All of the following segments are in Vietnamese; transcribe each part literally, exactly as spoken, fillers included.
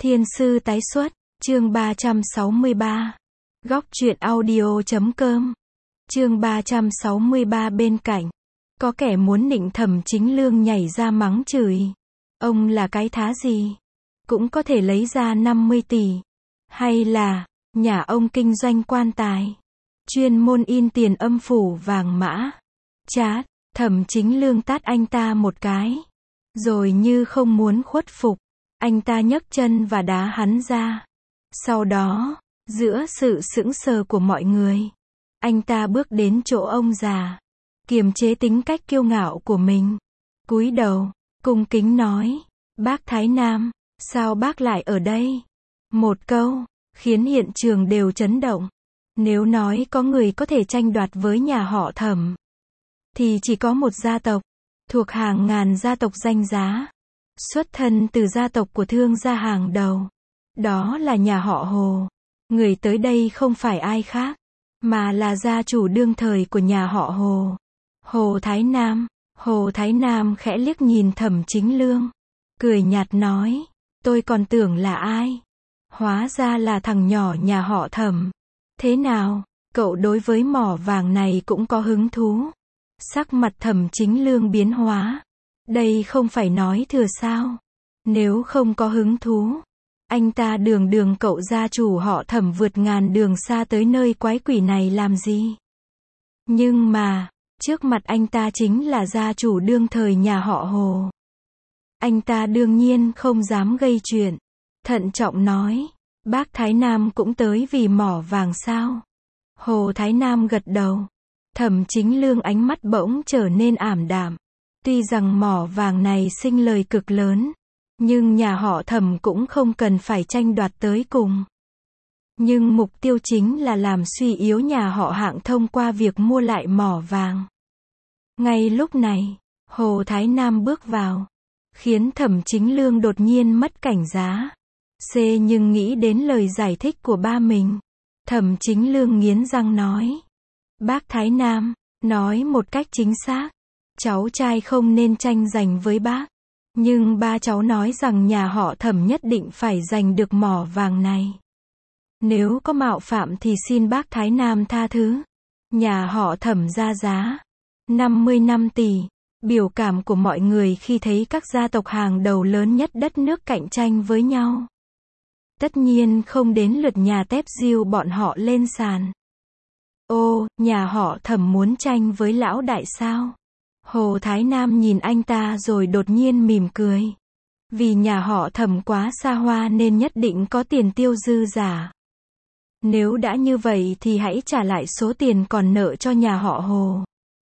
Thiên sư tái xuất, chương ba trăm sáu mươi ba. Góc truyện audio chấm com. Chương ba trăm sáu mươi ba bên cạnh. Có kẻ muốn nịnh Thẩm Chính Lương nhảy ra mắng chửi. Ông là cái thá gì? Cũng có thể lấy ra năm mươi tỷ. Hay là, nhà ông kinh doanh quan tài. Chuyên môn in tiền âm phủ vàng mã. Chát, Thẩm Chính Lương tát anh ta một cái. Rồi như không muốn khuất phục. Anh ta nhấc chân và đá hắn ra. Sau đó, giữa sự sững sờ của mọi người, anh ta bước đến chỗ ông già, kiềm chế tính cách kiêu ngạo của mình. Cúi đầu, cung kính nói, bác Thái Nam, sao bác lại ở đây? Một câu, khiến hiện trường đều chấn động. Nếu nói có người có thể tranh đoạt với nhà họ Thẩm, thì chỉ có một gia tộc, thuộc hàng ngàn gia tộc danh giá. Xuất thân từ gia tộc của thương gia hàng đầu. Đó là nhà họ Hồ. Người tới đây không phải ai khác, mà là gia chủ đương thời của nhà họ Hồ. Hồ Thái Nam. Hồ Thái Nam khẽ liếc nhìn Thẩm Chính Lương. Cười nhạt nói, tôi còn tưởng là ai. Hóa ra là thằng nhỏ nhà họ Thẩm. Thế nào, cậu đối với mỏ vàng này cũng có hứng thú? Sắc mặt Thẩm Chính Lương biến hóa. Đây không phải nói thừa sao? Nếu không có hứng thú, anh ta đường đường cậu gia chủ họ Thẩm vượt ngàn đường xa tới nơi quái quỷ này làm gì? Nhưng mà, trước mặt anh ta chính là gia chủ đương thời nhà họ Hồ. Anh ta đương nhiên không dám gây chuyện. Thận trọng nói, bác Thái Nam cũng tới vì mỏ vàng sao? Hồ Thái Nam gật đầu. Thẩm Chính Lương ánh mắt bỗng trở nên ảm đạm. Tuy rằng mỏ vàng này sinh lời cực lớn, nhưng nhà họ Thẩm cũng không cần phải tranh đoạt tới cùng. Nhưng mục tiêu chính là làm suy yếu nhà họ Hạng thông qua việc mua lại mỏ vàng. Ngay lúc này, Hồ Thái Nam bước vào, khiến Thẩm Chính Lương đột nhiên mất cảnh giá. C nhưng nghĩ đến lời giải thích của ba mình, Thẩm Chính Lương nghiến răng nói, bác Thái Nam, nói một cách chính xác. Cháu trai không nên tranh giành với bác. Nhưng ba cháu nói rằng nhà họ Thẩm nhất định phải giành được mỏ vàng này. Nếu có mạo phạm thì xin bác Thái Nam tha thứ. Nhà họ Thẩm ra giá năm mươi lăm tỷ. Biểu cảm của mọi người khi thấy các gia tộc hàng đầu lớn nhất đất nước cạnh tranh với nhau. Tất nhiên không đến lượt nhà Tép Diêu bọn họ lên sàn. Ô, nhà họ Thẩm muốn tranh với lão đại sao? Hồ Thái Nam nhìn anh ta rồi đột nhiên mỉm cười. Vì nhà họ Thẩm quá xa hoa nên nhất định có tiền tiêu dư giả. Nếu đã như vậy thì hãy trả lại số tiền còn nợ cho nhà họ Hồ.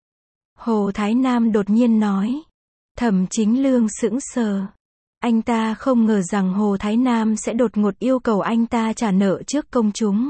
Hồ Thái Nam đột nhiên nói. Thẩm Chính Lương sững sờ. Anh ta không ngờ rằng Hồ Thái Nam sẽ đột ngột yêu cầu anh ta trả nợ trước công chúng.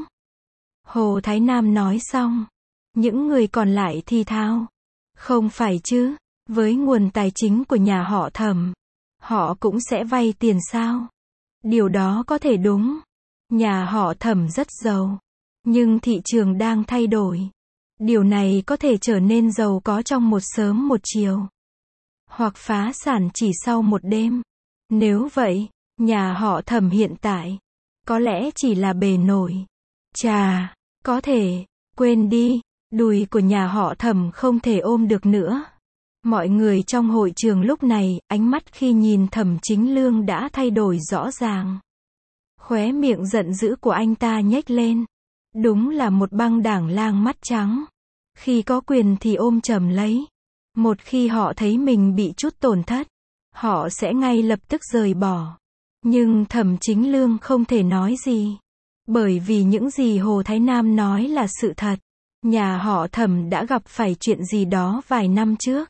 Hồ Thái Nam nói xong, những người còn lại thì thào. Không phải chứ, với nguồn tài chính của nhà họ Thẩm, họ cũng sẽ vay tiền sao? Điều đó có thể đúng. Nhà họ Thẩm rất giàu, nhưng thị trường đang thay đổi. Điều này có thể trở nên giàu có trong một sớm một chiều, hoặc phá sản chỉ sau một đêm. Nếu vậy, nhà họ Thẩm hiện tại, có lẽ chỉ là bề nổi. Chà, có thể, quên đi. Đùi của nhà họ Thẩm không thể ôm được nữa. Mọi người trong hội trường lúc này, ánh mắt khi nhìn Thẩm Chính Lương đã thay đổi rõ ràng. Khóe miệng giận dữ của anh ta nhếch lên. Đúng là một băng đảng lang mắt trắng. Khi có quyền thì ôm chầm lấy. Một khi họ thấy mình bị chút tổn thất, họ sẽ ngay lập tức rời bỏ. Nhưng Thẩm Chính Lương không thể nói gì. Bởi vì những gì Hồ Thái Nam nói là sự thật. Nhà họ Thẩm đã gặp phải chuyện gì đó vài năm trước.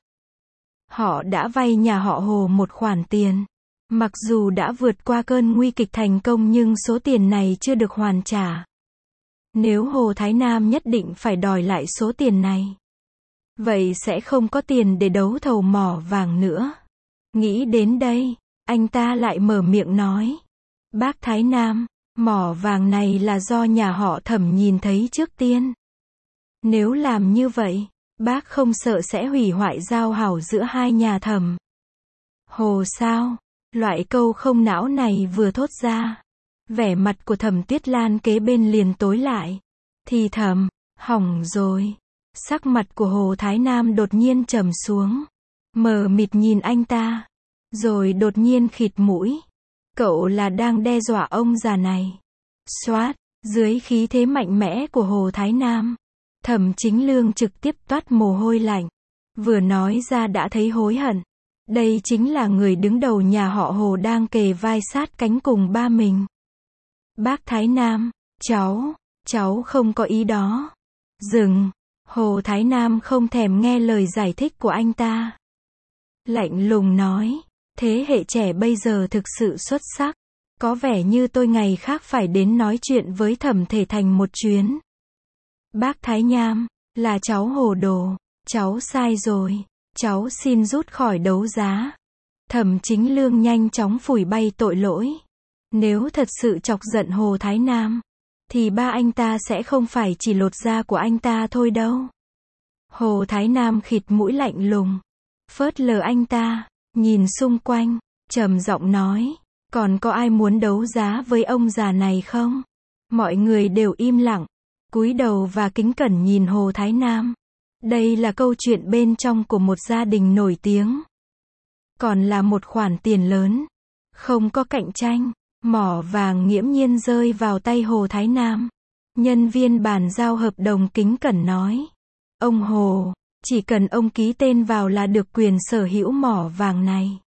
Họ đã vay nhà họ Hồ một khoản tiền. Mặc dù đã vượt qua cơn nguy kịch thành công nhưng số tiền này chưa được hoàn trả. Nếu Hồ Thái Nam nhất định phải đòi lại số tiền này, vậy sẽ không có tiền để đấu thầu mỏ vàng nữa. Nghĩ đến đây, anh ta lại mở miệng nói. Bác Thái Nam, mỏ vàng này là do nhà họ Thẩm nhìn thấy trước tiên. Nếu làm như vậy, bác không sợ sẽ hủy hoại giao hảo giữa hai nhà Thẩm. Hồ sao? Loại câu không não này vừa thốt ra, Vẻ mặt của Thẩm Tuyết Lan kế bên liền tối lại. Thì thầm, hỏng rồi. Sắc mặt của Hồ Thái Nam đột nhiên trầm xuống. Mờ mịt nhìn anh ta. Rồi đột nhiên khịt mũi. Cậu là đang đe dọa ông già này. Xoát, dưới khí thế mạnh mẽ của Hồ Thái Nam. Thẩm Chính Lương trực tiếp toát mồ hôi lạnh. Vừa nói ra đã thấy hối hận. Đây chính là người đứng đầu nhà họ Hồ đang kề vai sát cánh cùng ba mình. Bác Thái Nam, cháu, cháu không có ý đó. Dừng. Hồ Thái Nam không thèm nghe lời giải thích của anh ta. Lạnh lùng nói, thế hệ trẻ bây giờ thực sự xuất sắc. Có vẻ như tôi ngày khác phải đến nói chuyện với Thẩm Thể Thành một chuyến. Bác Thái Nham, là cháu hồ đồ, cháu sai rồi, cháu xin rút khỏi đấu giá. Thẩm Chính Lương nhanh chóng phủi bay tội lỗi. Nếu thật sự chọc giận Hồ Thái Nam, thì ba anh ta sẽ không phải chỉ lột da của anh ta thôi đâu. Hồ Thái Nam khịt mũi lạnh lùng, phớt lờ anh ta, nhìn xung quanh, trầm giọng nói, còn có ai muốn đấu giá với ông già này không? Mọi người đều im lặng, cúi đầu và kính cẩn nhìn Hồ Thái Nam. Đây là câu chuyện bên trong của một gia đình nổi tiếng. Còn là một khoản tiền lớn. Không có cạnh tranh. Mỏ vàng nghiễm nhiên rơi vào tay Hồ Thái Nam. Nhân viên bàn giao hợp đồng kính cẩn nói. Ông Hồ, chỉ cần ông ký tên vào là được quyền sở hữu mỏ vàng này.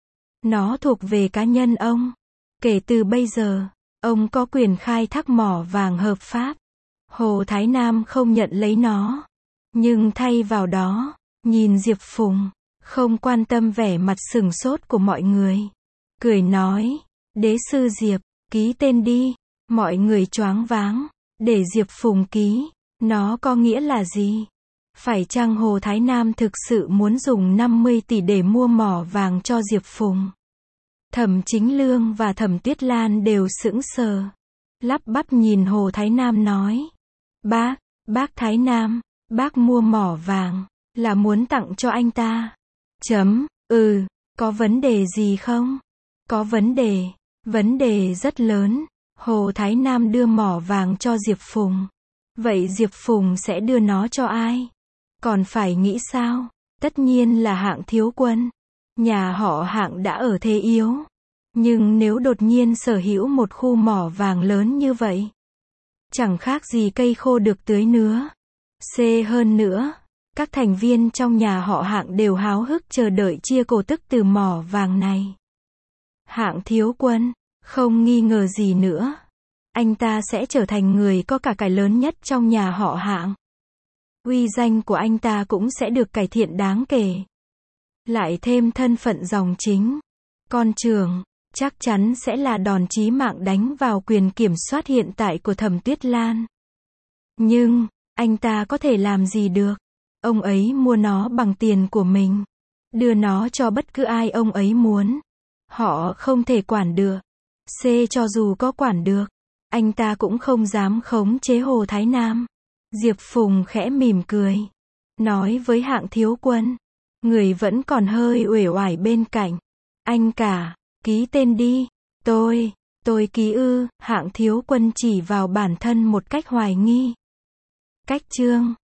Nó thuộc về cá nhân ông. Kể từ bây giờ, ông có quyền khai thác mỏ vàng hợp pháp. Hồ Thái Nam không nhận lấy nó. Nhưng thay vào đó, nhìn Diệp Phùng, không quan tâm vẻ mặt sừng sốt của mọi người. Cười nói, đế sư Diệp, ký tên đi. Mọi người choáng váng, để Diệp Phùng ký, nó có nghĩa là gì? Phải chăng Hồ Thái Nam thực sự muốn dùng năm mươi tỷ để mua mỏ vàng cho Diệp Phùng? Thẩm Chính Lương và Thẩm Tuyết Lan đều sững sờ. Lắp bắp nhìn Hồ Thái Nam nói. Bác, bác Thái Nam, bác mua mỏ vàng, là muốn tặng cho anh ta. Chấm, ừ, có vấn đề gì không? Có vấn đề, vấn đề rất lớn. Hồ Thái Nam đưa mỏ vàng cho Diệp Phùng. Vậy Diệp Phùng sẽ đưa nó cho ai? Còn phải nghĩ sao? Tất nhiên là Hạng Thiếu Quân. Nhà họ Hạng đã ở thế yếu. Nhưng nếu đột nhiên sở hữu một khu mỏ vàng lớn như vậy, chẳng khác gì cây khô được tưới nữa. C hơn nữa, các thành viên trong nhà họ Hạng đều háo hức chờ đợi chia cổ tức từ mỏ vàng này. Hạng Thiếu Quân, không nghi ngờ gì nữa. Anh ta sẽ trở thành người có cả cải lớn nhất trong nhà họ Hạng. Uy danh của anh ta cũng sẽ được cải thiện đáng kể. Lại thêm thân phận dòng chính. Con trưởng, chắc chắn sẽ là đòn chí mạng đánh vào quyền kiểm soát hiện tại của Thẩm Tuyết Lan. Nhưng, anh ta có thể làm gì được? Ông ấy mua nó bằng tiền của mình. Đưa nó cho bất cứ ai ông ấy muốn. Họ không thể quản được. C cho dù có quản được, anh ta cũng không dám khống chế Hồ Thái Nam. Diệp Phùng khẽ mỉm cười. Nói với Hạng Thiếu Quân. Người vẫn còn hơi uể oải bên cạnh. Anh cả, ký tên đi. Tôi, tôi ký ư. Hạng Thiếu Quân chỉ vào bản thân một cách hoài nghi. Cách chương.